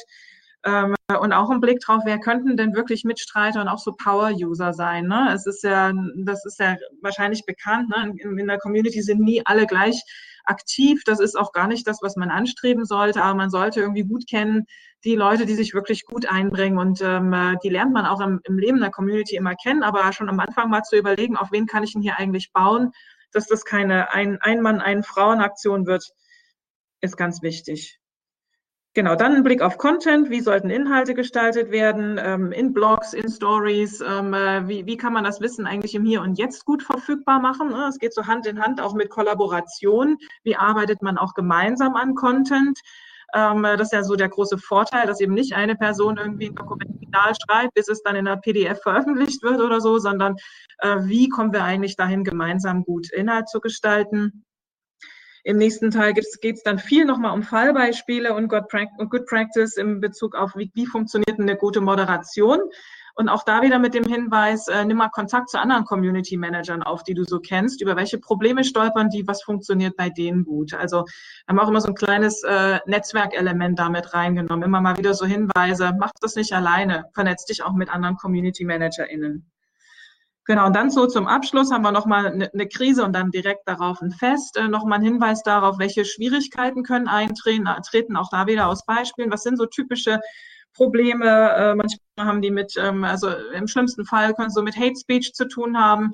Speaker 2: Und auch ein Blick drauf, wer könnten denn wirklich Mitstreiter und auch so Power-User sein. Ne? Das ist ja wahrscheinlich bekannt. Ne? In der Community sind nie alle gleich aktiv. Das ist auch gar nicht das, was man anstreben sollte, aber man sollte irgendwie gut kennen, die Leute, die sich wirklich gut einbringen. Und die lernt man auch im Leben der Community immer kennen, aber schon am Anfang mal zu überlegen, auf wen kann ich denn hier eigentlich bauen, dass das keine Ein-Mann-, Ein-Frauen-Aktion wird, ist ganz wichtig. Genau, dann ein Blick auf Content. Wie sollten Inhalte gestaltet werden? In Blogs, in Stories. Wie kann man das Wissen eigentlich im Hier und Jetzt gut verfügbar machen? Es geht so Hand in Hand auch mit Kollaboration. Wie arbeitet man auch gemeinsam an Content? Das ist ja so der große Vorteil, dass eben nicht eine Person irgendwie ein Dokument final schreibt, bis es dann in einer PDF veröffentlicht wird oder so, sondern wie kommen wir eigentlich dahin, gemeinsam gut Inhalt zu gestalten? Im nächsten Teil geht es dann viel nochmal um Fallbeispiele und Good Practice in Bezug auf, wie funktioniert eine gute Moderation. Und auch da wieder mit dem Hinweis, nimm mal Kontakt zu anderen Community Managern auf, die du so kennst. Über welche Probleme stolpern die, was funktioniert bei denen gut. Also haben auch immer so ein kleines Netzwerkelement damit reingenommen. Immer mal wieder so Hinweise, mach das nicht alleine, vernetz dich auch mit anderen Community ManagerInnen. Genau, und dann so zum Abschluss haben wir nochmal eine Krise und dann direkt darauf ein Fest. Nochmal ein Hinweis darauf, welche Schwierigkeiten können eintreten, auch da wieder aus Beispielen. Was sind so typische Probleme? Manchmal haben die also im schlimmsten Fall können so mit Hate Speech zu tun haben.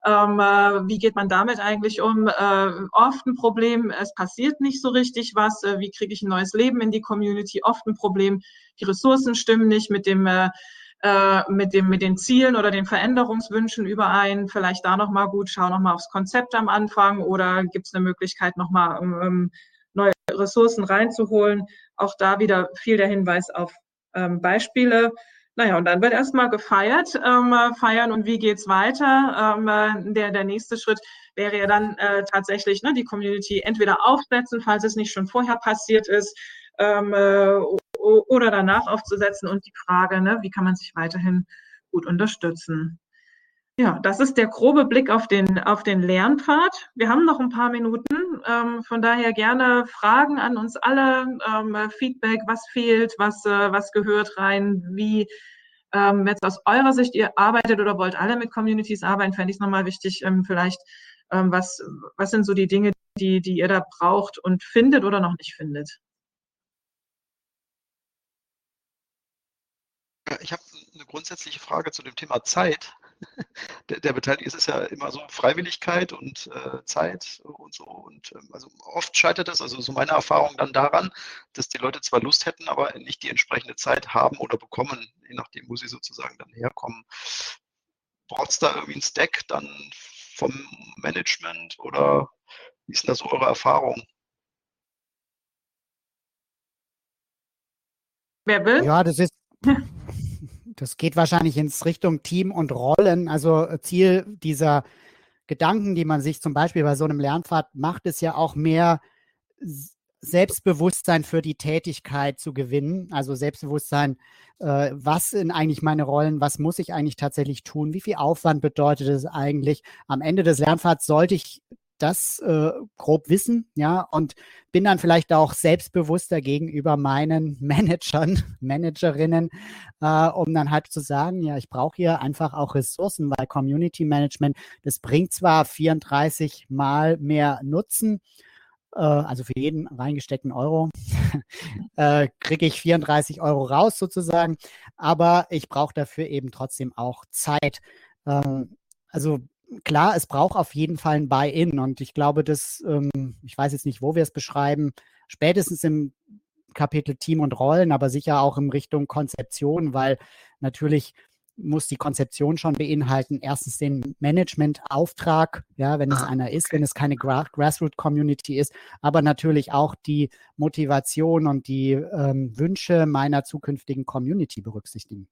Speaker 2: Wie geht man damit eigentlich um? Oft ein Problem, es passiert nicht so richtig was. Wie kriege ich ein neues Leben in die Community? Oft ein Problem, die Ressourcen stimmen nicht mit den Zielen oder den Veränderungswünschen überein. Vielleicht da nochmal gut, schau nochmal aufs Konzept am Anfang oder gibt es eine Möglichkeit nochmal neue Ressourcen reinzuholen. Auch da wieder viel der Hinweis auf Beispiele. Naja, und dann wird erstmal gefeiert, feiern und wie geht's weiter. Der nächste Schritt wäre ja dann tatsächlich die Community entweder aufsetzen, falls es nicht schon vorher passiert ist, oder danach aufzusetzen und die Frage, wie kann man sich weiterhin gut unterstützen. Ja, das ist der grobe Blick auf den Lernpfad. Wir haben noch ein paar Minuten, von daher gerne Fragen an uns alle, Feedback, was fehlt, was gehört rein, wie jetzt aus eurer Sicht ihr arbeitet oder wollt alle mit Communities arbeiten, fände ich es nochmal wichtig, vielleicht, was sind so die Dinge, die ihr da braucht und findet oder noch nicht findet?
Speaker 3: Ich habe eine grundsätzliche Frage zu dem Thema Zeit. Der Beteiligte ist es ja immer so Freiwilligkeit und Zeit und so. Und also oft scheitert das, also so meine Erfahrung dann daran, dass die Leute zwar Lust hätten, aber nicht die entsprechende Zeit haben oder bekommen, je nachdem, wo sie sozusagen dann herkommen. Braucht es da irgendwie einen Stack dann vom Management oder wie ist denn da so eure Erfahrung?
Speaker 2: Wer will?
Speaker 1: Ja, das geht wahrscheinlich ins Richtung Team und Rollen. Also Ziel dieser Gedanken, die man sich zum Beispiel bei so einem Lernpfad macht, ist ja auch mehr Selbstbewusstsein für die Tätigkeit zu gewinnen. Also Selbstbewusstsein, was sind eigentlich meine Rollen, was muss ich eigentlich tatsächlich tun, wie viel Aufwand bedeutet es eigentlich. Am Ende des Lernpfads sollte ich das grob wissen, ja, und bin dann vielleicht auch selbstbewusster gegenüber meinen Managerinnen, um dann halt zu sagen, ja, ich brauche hier einfach auch Ressourcen, weil Community Management, das bringt zwar 34 Mal mehr Nutzen, also für jeden reingesteckten Euro kriege ich 34 Euro raus sozusagen, aber ich brauche dafür eben trotzdem auch Zeit. Also klar, es braucht auf jeden Fall ein Buy-in und ich glaube, dass, ich weiß jetzt nicht, wo wir es beschreiben, spätestens im Kapitel Team und Rollen, aber sicher auch in Richtung Konzeption, weil natürlich muss die Konzeption schon beinhalten, erstens den Management-Auftrag, ja, wenn es einer ist, wenn es keine Grassroot-Community ist, aber natürlich auch die Motivation und die Wünsche meiner zukünftigen Community berücksichtigen.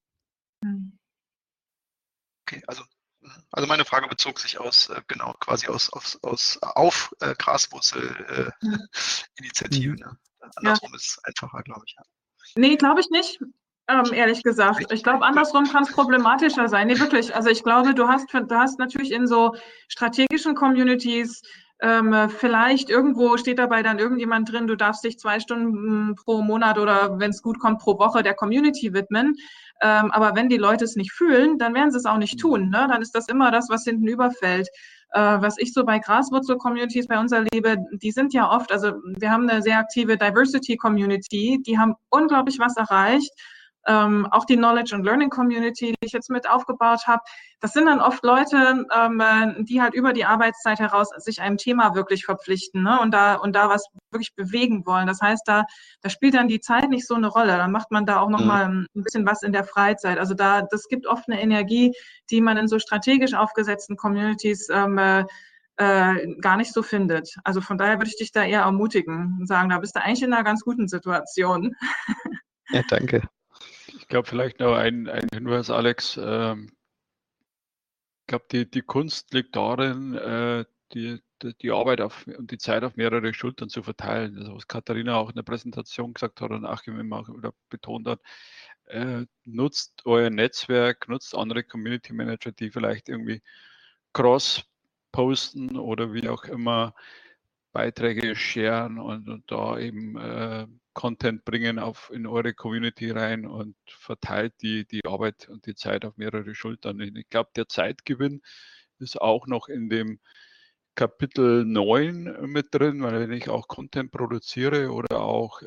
Speaker 3: Okay, also meine Frage bezog sich quasi auf Graswurzel-Initiativen. andersrum ist einfacher, glaube ich. Ja.
Speaker 2: Nee, glaube ich nicht, ehrlich gesagt. Ich glaube, andersrum kann es problematischer sein. Nee, wirklich. Also ich glaube, du hast natürlich in so strategischen Communities vielleicht irgendwo steht dabei dann irgendjemand drin, du darfst dich 2 Stunden pro Monat oder wenn es gut kommt, pro Woche der Community widmen. Aber wenn die Leute es nicht fühlen, dann werden sie es auch nicht tun. Ne? Dann ist das immer das, was hinten überfällt. Was ich so bei Graswurzel-Communities bei uns erlebe, die sind ja oft, also wir haben eine sehr aktive Diversity-Community, die haben unglaublich was erreicht. Auch die Knowledge and Learning Community, die ich jetzt mit aufgebaut habe, das sind dann oft Leute, die halt über die Arbeitszeit heraus sich einem Thema wirklich verpflichten, ne? und da was wirklich bewegen wollen. Das heißt, da spielt dann die Zeit nicht so eine Rolle. Dann macht man da auch nochmal ein bisschen was in der Freizeit. Also das gibt oft eine Energie, die man in so strategisch aufgesetzten Communities gar nicht so findet. Also von daher würde ich dich da eher ermutigen und sagen, da bist du eigentlich in einer ganz guten Situation.
Speaker 3: Ja, danke.
Speaker 7: Ich glaube, vielleicht noch ein Hinweis, Alex. Ich glaube, die Kunst liegt darin, die Arbeit und die Zeit auf mehrere Schultern zu verteilen. Also was Katharina auch in der Präsentation gesagt hat und Achim immer auch wieder betont hat, nutzt euer Netzwerk, nutzt andere Community Manager, die vielleicht irgendwie cross posten oder wie auch immer Beiträge sharen und da eben Content bringen in eure Community rein und verteilt die Arbeit und die Zeit auf mehrere Schultern. Ich glaube, der Zeitgewinn ist auch noch in dem Kapitel 9 mit drin, weil wenn ich auch Content produziere oder auch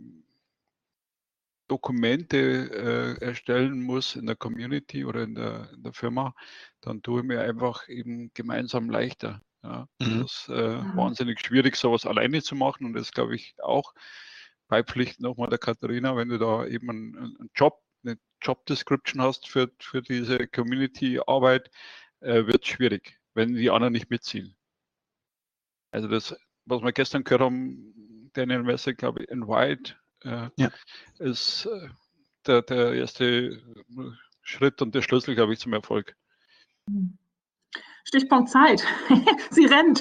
Speaker 7: Dokumente erstellen muss in der Community oder in der Firma, dann tue ich mir einfach eben gemeinsam leichter. Ja. Das ist wahnsinnig schwierig, sowas alleine zu machen und das glaube ich auch beipflichten nochmal der Katharina, wenn du da eben eine Job Description hast für diese Community-Arbeit, wird es schwierig, wenn die anderen nicht mitziehen. Also das, was wir gestern gehört haben, Daniel Messer, glaube ich, Invite, ist der erste Schritt und der Schlüssel, glaube ich, zum Erfolg.
Speaker 2: Stichpunkt Zeit. Sie rennt.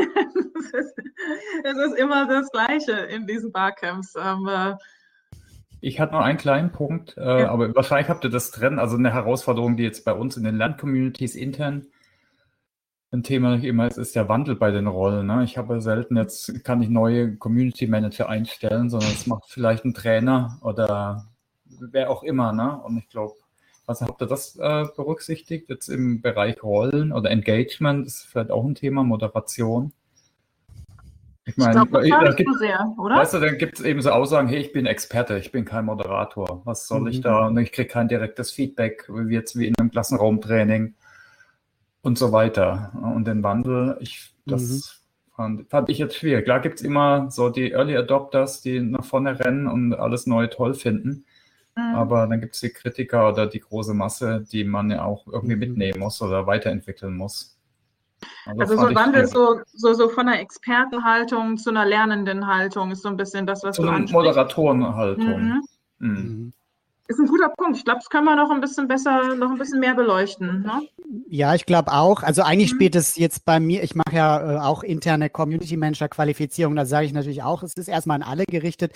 Speaker 2: Es ist immer das Gleiche in diesen Barcamps.
Speaker 17: Ich hatte noch einen kleinen Punkt, aber wahrscheinlich habt ihr das drin, also eine Herausforderung, die jetzt bei uns in den Lerncommunities intern ein Thema immer ist der Wandel bei den Rollen. Ne? Ich habe selten jetzt, kann ich neue Community Manager einstellen, sondern es macht vielleicht ein Trainer oder wer auch immer. Ne? Und ich glaube, also habt ihr das berücksichtigt jetzt im Bereich Rollen oder Engagement? Das ist vielleicht auch ein Thema, Moderation. Ich meine, da gibt es eben so Aussagen, hey, ich bin Experte, ich bin kein Moderator. Was soll ich da? Und ich kriege kein direktes Feedback, wie in einem Klassenraumtraining und so weiter. Und den Wandel, das fand ich jetzt schwierig. Klar gibt es immer so die Early Adopters, die nach vorne rennen und alles Neue toll finden. Aber dann gibt es die Kritiker oder die große Masse, die man ja auch irgendwie mitnehmen muss oder weiterentwickeln muss.
Speaker 2: Also so ein Wandel so von einer Expertenhaltung zu einer lernenden Haltung ist so ein bisschen das, was du ansprichst.
Speaker 17: Moderatorenhaltung.
Speaker 2: Ist ein guter Punkt. Ich glaube, das können wir noch ein bisschen besser, noch ein bisschen mehr beleuchten. Ne?
Speaker 1: Ja, ich glaube auch. Also eigentlich spielt es jetzt bei mir, ich mache ja auch interne Community-Manager-Qualifizierung, da sage ich natürlich auch, es ist erstmal an alle gerichtet,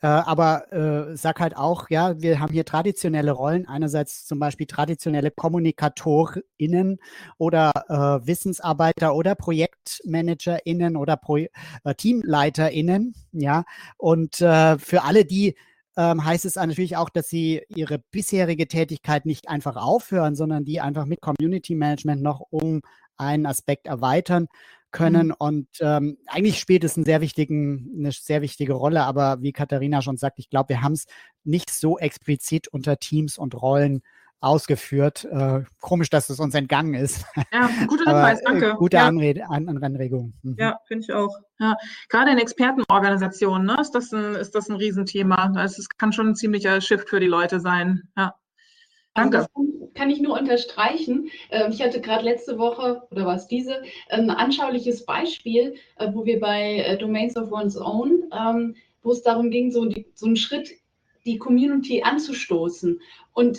Speaker 1: aber sag halt auch, ja, wir haben hier traditionelle Rollen, einerseits zum Beispiel traditionelle KommunikatorInnen oder Wissensarbeiter oder ProjektmanagerInnen oder TeamleiterInnen, ja, und für alle die heißt es natürlich auch, dass sie ihre bisherige Tätigkeit nicht einfach aufhören, sondern die einfach mit Community Management noch um einen Aspekt erweitern können. Und eigentlich spielt es eine sehr wichtige Rolle. Aber wie Katharina schon sagt, ich glaube, wir haben es nicht so explizit unter Teams und Rollen ausgeführt. Komisch, dass es uns entgangen ist.
Speaker 2: Ja, guter Hinweis, danke.
Speaker 1: Gute Anregung.
Speaker 2: Ja, finde ich auch. Ja. Gerade in Expertenorganisationen, ne, ist das ein Riesenthema. Es kann schon ein ziemlicher Shift für die Leute sein. Ja. Danke.
Speaker 10: Das kann ich nur unterstreichen. Ich hatte gerade letzte Woche, oder war es diese, ein anschauliches Beispiel, wo wir bei Domains of One's Own, wo es darum ging, so einen Schritt die Community anzustoßen. Und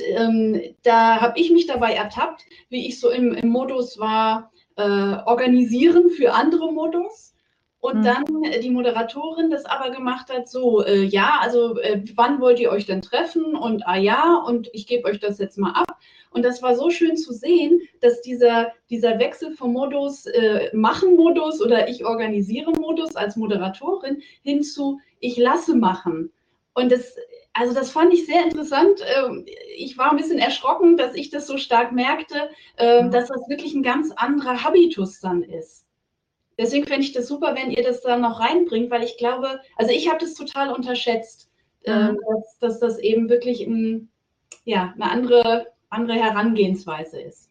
Speaker 10: da habe ich mich dabei ertappt, wie ich so im Modus war, organisieren für andere Modus. Und dann die Moderatorin das aber gemacht hat, so, ja, also wann wollt ihr euch denn treffen? Und ja, und ich gebe euch das jetzt mal ab. Und das war so schön zu sehen, dass dieser Wechsel vom Modus Machen-Modus oder ich organisiere Modus als Moderatorin hin zu ich lasse machen. Und das fand ich sehr interessant. Ich war ein bisschen erschrocken, dass ich das so stark merkte, dass das wirklich ein ganz anderer Habitus dann ist. Deswegen fände ich das super, wenn ihr das dann noch reinbringt, weil ich glaube, also ich habe das total unterschätzt, dass das eben wirklich eine andere Herangehensweise ist.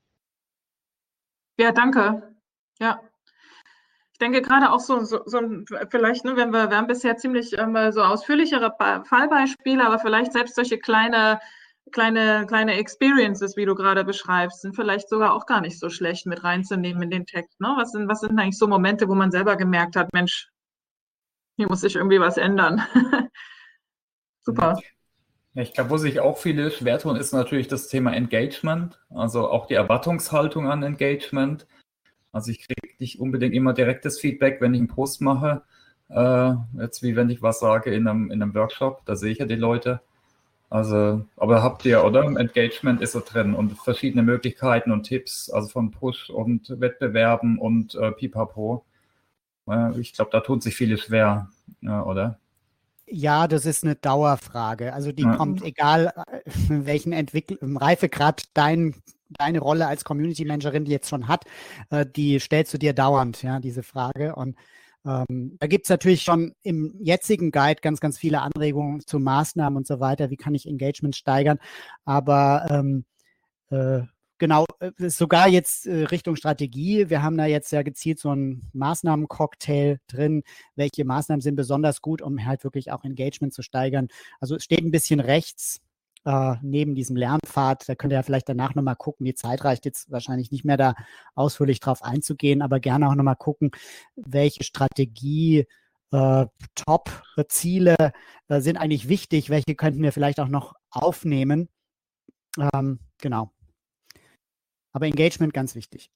Speaker 2: Ja, danke. Ja. Ich denke gerade auch so vielleicht, ne, wir haben bisher ziemlich so ausführlichere Fallbeispiele, aber vielleicht selbst solche kleine Experiences, wie du gerade beschreibst, sind vielleicht sogar auch gar nicht so schlecht mit reinzunehmen in den Text. Ne? Was sind eigentlich so Momente, wo man selber gemerkt hat, Mensch, hier muss sich irgendwie was ändern. Super.
Speaker 17: Ja, ich glaube, wo sich auch viele schwer tun, ist natürlich das Thema Engagement, also auch die Erwartungshaltung an Engagement. Also ich kriege nicht unbedingt immer direktes Feedback, wenn ich einen Post mache, jetzt wie wenn ich was sage in einem Workshop, da sehe ich ja die Leute. Also, aber habt ihr, oder? Engagement ist so drin und verschiedene Möglichkeiten und Tipps, also von Push und Wettbewerben und Pipapo. Ich glaube, da tun sich viele schwer, oder?
Speaker 1: Ja, das ist eine Dauerfrage. Also die kommt, egal in welchen Reifegrad deine Rolle als Community Managerin die jetzt schon hat, die stellst du dir dauernd, ja, diese Frage. Und da gibt es natürlich schon im jetzigen Guide ganz, ganz viele Anregungen zu Maßnahmen und so weiter. Wie kann ich Engagement steigern? Aber genau, sogar jetzt Richtung Strategie. Wir haben da jetzt ja gezielt so einen Maßnahmencocktail drin. Welche Maßnahmen sind besonders gut, um halt wirklich auch Engagement zu steigern? Also es steht ein bisschen rechts neben diesem Lernpfad. Da könnt ihr ja vielleicht danach nochmal gucken. Die Zeit reicht jetzt wahrscheinlich nicht mehr, da ausführlich drauf einzugehen, aber gerne auch nochmal gucken, welche Strategie Top-Ziele sind eigentlich wichtig. Welche könnten wir vielleicht auch noch aufnehmen? Genau. Aber Engagement ganz wichtig.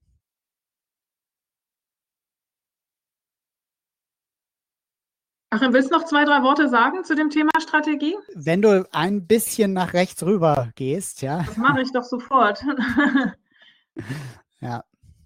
Speaker 2: Achim, willst du noch 2, 3 Worte sagen zu dem Thema Strategie?
Speaker 1: Wenn du ein bisschen nach rechts rüber gehst, ja.
Speaker 2: Das mache ich doch sofort.
Speaker 1: Ja.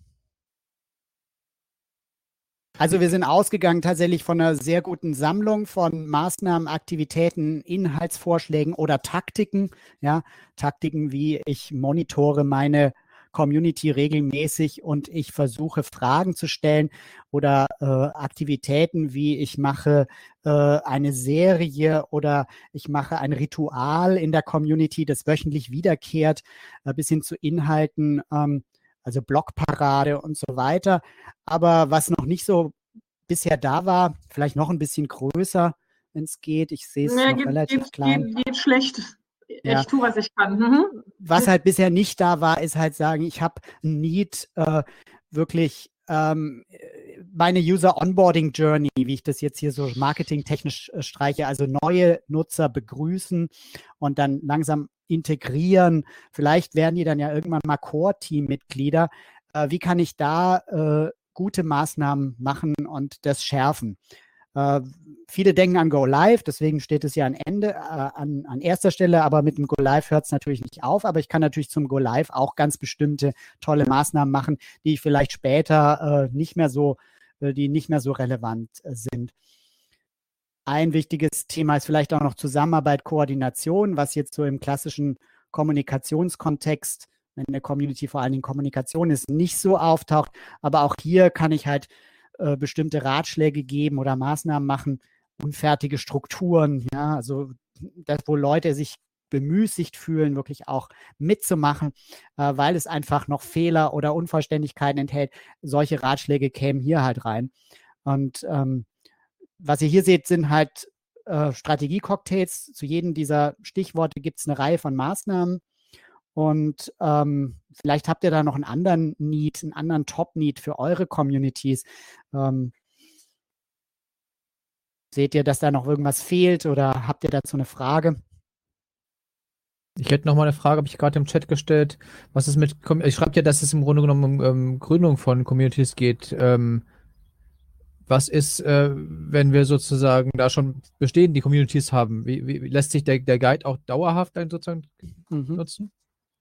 Speaker 1: Also wir sind ausgegangen tatsächlich von einer sehr guten Sammlung von Maßnahmen, Aktivitäten, Inhaltsvorschlägen oder Taktiken. Ja, Taktiken wie ich monitore meine Community regelmäßig und ich versuche Fragen zu stellen oder Aktivitäten wie ich mache eine Serie oder ich mache ein Ritual in der Community, das wöchentlich wiederkehrt, bis hin zu Inhalten, also Blogparade und so weiter. Aber was noch nicht so bisher da war, vielleicht noch ein bisschen größer, wenn es geht. Ich sehe es noch relativ klein.
Speaker 2: Geht schlecht.
Speaker 1: Ja.
Speaker 2: Ich tue, was ich kann.
Speaker 1: Was halt bisher nicht da war, ist halt sagen, ich habe ein Need, wirklich meine User Onboarding Journey, wie ich das jetzt hier so marketingtechnisch streiche, also neue Nutzer begrüßen und dann langsam integrieren. Vielleicht werden die dann ja irgendwann mal Core-Team-Mitglieder. Wie kann ich da gute Maßnahmen machen und das schärfen? Viele denken an Go Live, deswegen steht es ja an erster Stelle, aber mit dem Go Live hört es natürlich nicht auf, aber ich kann natürlich zum Go Live auch ganz bestimmte tolle Maßnahmen machen, die vielleicht später nicht mehr so relevant sind. Ein wichtiges Thema ist vielleicht auch noch Zusammenarbeit, Koordination, was jetzt so im klassischen Kommunikationskontext, wenn eine Community vor allen Dingen Kommunikation ist, nicht so auftaucht, aber auch hier kann ich halt bestimmte Ratschläge geben oder Maßnahmen machen, unfertige Strukturen, ja, also das, wo Leute sich bemüßigt fühlen, wirklich auch mitzumachen, weil es einfach noch Fehler oder Unvollständigkeiten enthält. Solche Ratschläge kämen hier halt rein. Und was ihr hier seht, sind halt Strategie-Cocktails. Zu jedem dieser Stichworte gibt es eine Reihe von Maßnahmen. Und vielleicht habt ihr da noch einen anderen Need, einen anderen Top-Need für eure Communities. Seht ihr, dass da noch irgendwas fehlt oder habt ihr dazu eine Frage?
Speaker 8: Ich hätte noch mal eine Frage, habe ich gerade im Chat gestellt. Was ist mit, ich schreibe ja, dass es im Grunde genommen um Gründung von Communities geht. Was ist, wenn wir sozusagen da schon bestehende Communities haben? Wie lässt sich der Guide auch dauerhaft dann sozusagen nutzen?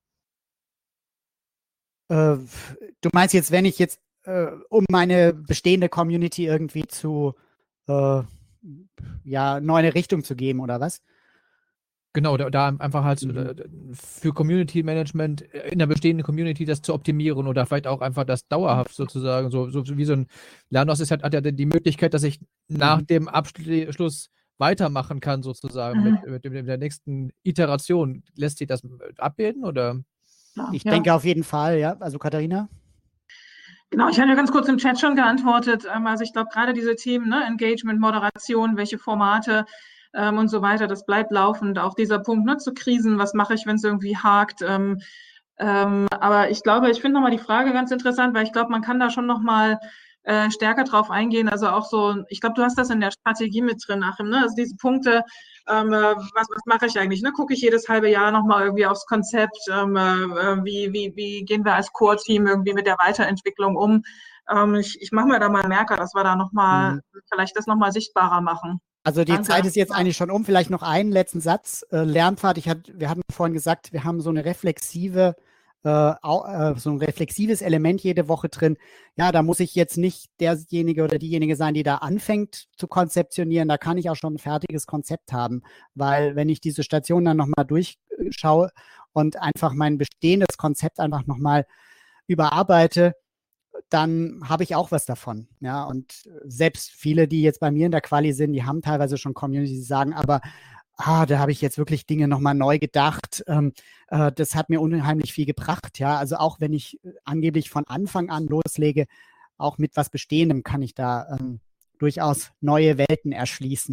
Speaker 1: Du meinst jetzt, wenn ich jetzt, um meine bestehende Community irgendwie zu, neu eine Richtung zu geben, oder was?
Speaker 8: Genau, da einfach halt für Community Management in der bestehenden Community das zu optimieren oder vielleicht auch einfach das dauerhaft sozusagen, so wie so ein Lernos ist, hat ja die Möglichkeit, dass ich nach dem Abschluss weitermachen kann sozusagen mit der nächsten Iteration. Lässt sich das abbilden oder?
Speaker 1: Ich denke auf jeden Fall, ja. Also Katharina?
Speaker 2: Genau, ich hatte ja ganz kurz im Chat schon geantwortet. Also ich glaube, gerade diese Themen, ne, Engagement, Moderation, welche Formate und so weiter, das bleibt laufend. Auch dieser Punkt, ne, zu Krisen, was mache ich, wenn es irgendwie hakt. Aber ich glaube, ich finde nochmal die Frage ganz interessant, weil ich glaube, man kann da schon nochmal stärker drauf eingehen. Also auch so, ich glaube, du hast das in der Strategie mit drin, Achim, ne? Also diese Punkte, was mache ich eigentlich? Ne? Gucke ich jedes halbe Jahr nochmal irgendwie aufs Konzept, wie gehen wir als Core-Team irgendwie mit der Weiterentwicklung um? Ich mache mir da mal einen Merker, dass wir da nochmal vielleicht das nochmal sichtbarer machen.
Speaker 1: Also die Zeit ist jetzt eigentlich schon um. Vielleicht noch einen letzten Satz. Lernpfad, wir hatten vorhin gesagt, wir haben so eine reflexive, so ein reflexives Element jede Woche drin. Ja, da muss ich jetzt nicht derjenige oder diejenige sein, die da anfängt zu konzeptionieren. Da kann ich auch schon ein fertiges Konzept haben, weil wenn ich diese Station dann nochmal durchschaue und einfach mein bestehendes Konzept einfach nochmal überarbeite, dann habe ich auch was davon. Ja, und selbst viele, die jetzt bei mir in der Quali sind, die haben teilweise schon Community, die sagen, aber da habe ich jetzt wirklich Dinge nochmal neu gedacht. Das hat mir unheimlich viel gebracht. Ja, also auch wenn ich angeblich von Anfang an loslege, auch mit was Bestehendem kann ich da durchaus neue Welten erschließen.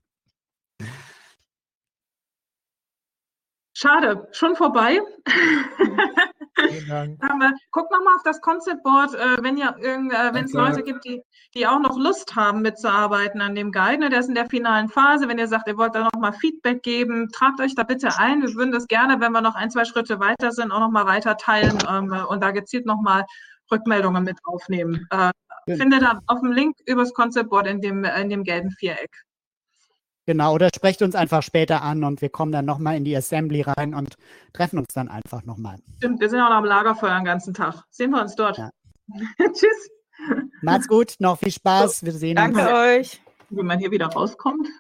Speaker 2: Schade, schon vorbei.
Speaker 8: Vielen Dank.
Speaker 2: Guck nochmal auf das Concept Board, wenn es Leute gibt, die auch noch Lust haben, mitzuarbeiten an dem Guide. Ne? Der ist in der finalen Phase. Wenn ihr sagt, ihr wollt da nochmal Feedback geben, tragt euch da bitte ein. Wir würden das gerne, wenn wir noch 1-2 Schritte weiter sind, auch nochmal weiter teilen und da gezielt nochmal Rückmeldungen mit aufnehmen. Findet ihr auf dem Link übers Concept Board in dem gelben Viereck.
Speaker 1: Genau, oder sprecht uns einfach später an und wir kommen dann nochmal in die Assembly rein und treffen uns dann einfach nochmal.
Speaker 2: Stimmt, wir sind auch noch am Lagerfeuer den ganzen Tag. Sehen wir uns dort. Ja. Tschüss.
Speaker 1: Macht's gut, noch viel Spaß. Wir sehen uns.
Speaker 12: Danke euch.
Speaker 2: Wie man hier wieder rauskommt.